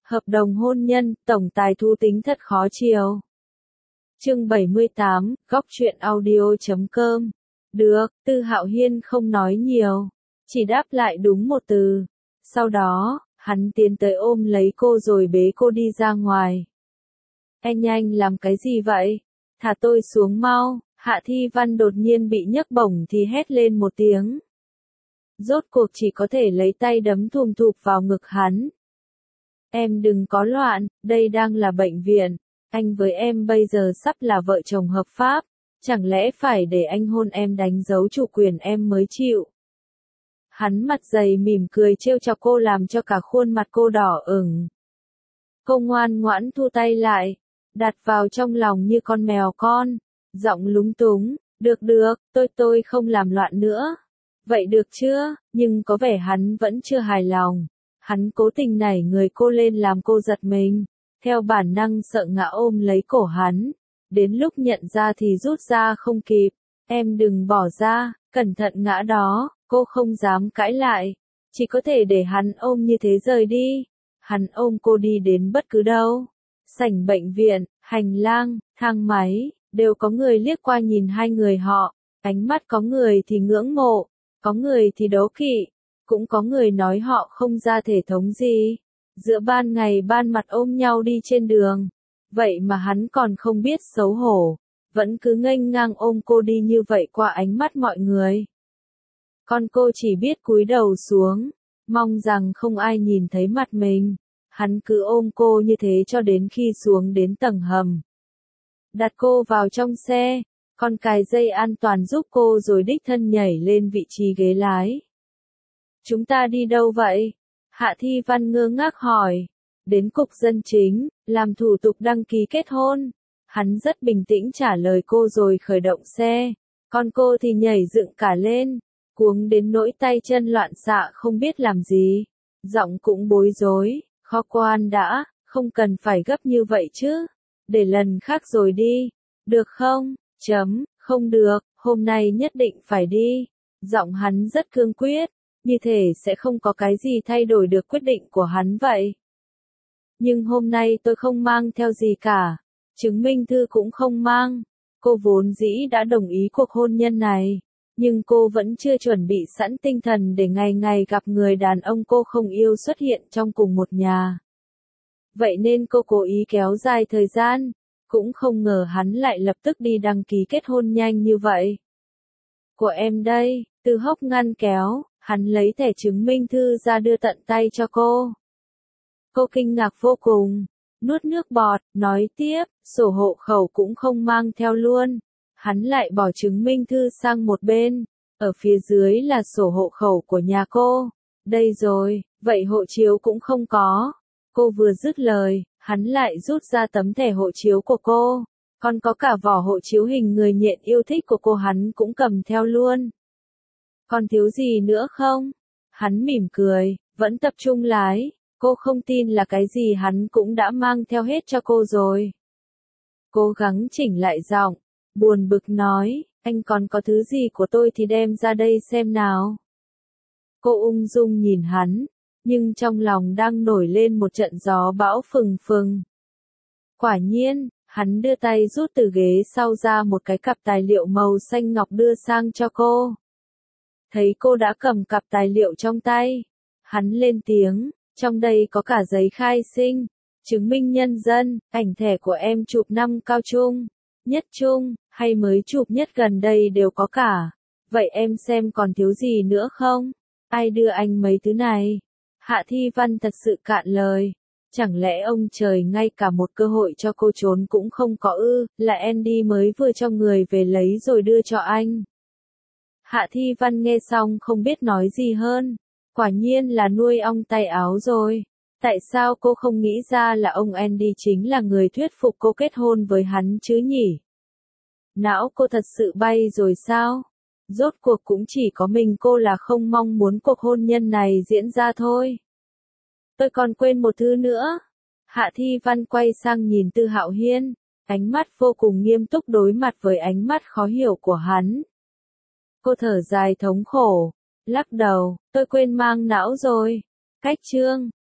Hợp đồng hôn nhân, tổng tài Thu Tính thật khó chiều. Chương 78, góc truyện audio.com. Được, Tư Hạo Hiên không nói nhiều, chỉ đáp lại đúng một từ. Sau đó, hắn tiến tới ôm lấy cô rồi bế cô đi ra ngoài. Anh làm cái gì vậy? Thả tôi xuống mau. Hạ Thi Văn đột nhiên bị nhấc bổng thì hét lên một tiếng. Rốt cuộc chỉ có thể lấy tay đấm thùm thụp vào ngực hắn. Em đừng có loạn, đây đang là bệnh viện. Anh với em bây giờ sắp là vợ chồng hợp pháp. Chẳng lẽ phải để anh hôn em đánh dấu chủ quyền em mới chịu? Hắn mặt dày mỉm cười trêu chọc cô làm cho cả khuôn mặt cô đỏ ửng. Cô ngoan ngoãn thu tay lại, đặt vào trong lòng như con mèo con, giọng lúng túng, được, tôi không làm loạn nữa. Vậy được chưa? Nhưng có vẻ hắn vẫn chưa hài lòng. Hắn cố tình nảy người cô lên làm cô giật mình, theo bản năng sợ ngã ôm lấy cổ hắn. Đến lúc nhận ra thì rút ra không kịp. Em đừng bỏ ra, cẩn thận ngã đó. Cô không dám cãi lại, chỉ có thể để hắn ôm như thế rời đi. Hắn ôm cô đi đến bất cứ đâu. Sảnh bệnh viện, hành lang, thang máy, đều có người liếc qua nhìn hai người họ. Ánh mắt có người thì ngưỡng mộ, có người thì đố kỵ, cũng có người nói họ không ra thể thống gì. Giữa ban ngày ban mặt ôm nhau đi trên đường. Vậy mà hắn còn không biết xấu hổ, vẫn cứ nghênh ngang ôm cô đi như vậy qua ánh mắt mọi người. Con cô chỉ biết cúi đầu xuống, mong rằng không ai nhìn thấy mặt mình. Hắn cứ ôm cô như thế cho đến khi xuống đến tầng hầm. Đặt cô vào trong xe, còn cài dây an toàn giúp cô rồi đích thân nhảy lên vị trí ghế lái. Chúng ta đi đâu vậy? Hạ Thi Văn ngơ ngác hỏi. Đến cục dân chính, làm thủ tục đăng ký kết hôn. Hắn rất bình tĩnh trả lời cô rồi khởi động xe. Còn cô thì nhảy dựng cả lên, cuống đến nỗi tay chân loạn xạ không biết làm gì. Giọng cũng bối rối, khó quan đã, không cần phải gấp như vậy chứ. Để lần khác rồi đi. Được không? Không được, hôm nay nhất định phải đi. Giọng hắn rất cương quyết, như thể sẽ không có cái gì thay đổi được quyết định của hắn vậy. Nhưng hôm nay tôi không mang theo gì cả. Chứng minh thư cũng không mang. Cô vốn dĩ đã đồng ý cuộc hôn nhân này. Nhưng cô vẫn chưa chuẩn bị sẵn tinh thần để ngày ngày gặp người đàn ông cô không yêu xuất hiện trong cùng một nhà. Vậy nên cô cố ý kéo dài thời gian. Cũng không ngờ hắn lại lập tức đi đăng ký kết hôn nhanh như vậy. Của em đây, Từ Hốc ngăn kéo, hắn lấy thẻ chứng minh thư ra đưa tận tay cho cô. Cô kinh ngạc vô cùng, nuốt nước bọt, nói tiếp, sổ hộ khẩu cũng không mang theo luôn. Hắn lại bỏ chứng minh thư sang một bên, ở phía dưới là sổ hộ khẩu của nhà cô. Đây rồi, vậy hộ chiếu cũng không có. Cô vừa dứt lời, hắn lại rút ra tấm thẻ hộ chiếu của cô. Còn có cả vỏ hộ chiếu hình người nhện yêu thích của cô hắn cũng cầm theo luôn. Còn thiếu gì nữa không? Hắn mỉm cười, vẫn tập trung lái. Cô không tin là cái gì hắn cũng đã mang theo hết cho cô rồi. Cố gắng chỉnh lại giọng, buồn bực nói, anh còn có thứ gì của tôi thì đem ra đây xem nào. Cô ung dung nhìn hắn, nhưng trong lòng đang nổi lên một trận gió bão phừng phừng. Quả nhiên, hắn đưa tay rút từ ghế sau ra một cái cặp tài liệu màu xanh ngọc đưa sang cho cô. Thấy cô đã cầm cặp tài liệu trong tay, hắn lên tiếng, trong đây có cả giấy khai sinh, chứng minh nhân dân, ảnh thẻ của em chụp năm cao trung, nhất trung, hay mới chụp nhất gần đây đều có cả. Vậy em xem còn thiếu gì nữa không? Ai đưa anh mấy thứ này? Hạ Thi Văn thật sự cạn lời. Chẳng lẽ ông trời ngay cả một cơ hội cho cô trốn cũng không có ư, là Andy mới vừa cho người về lấy rồi đưa cho anh. Hạ Thi Văn nghe xong không biết nói gì hơn. Quả nhiên là nuôi ong tay áo rồi. Tại sao cô không nghĩ ra là ông Andy chính là người thuyết phục cô kết hôn với hắn chứ nhỉ? Não cô thật sự bay rồi sao? Rốt cuộc cũng chỉ có mình cô là không mong muốn cuộc hôn nhân này diễn ra thôi. Tôi còn quên một thứ nữa. Hạ Thi Văn quay sang nhìn Tư Hạo Hiên, ánh mắt vô cùng nghiêm túc đối mặt với ánh mắt khó hiểu của hắn. Cô thở dài thống khổ, lắc đầu, tôi quên mang não rồi. Cách chương